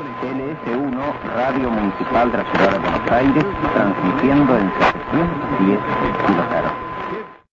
LS1, Radio Municipal de la Ciudad de Buenos Aires, transmitiendo en 710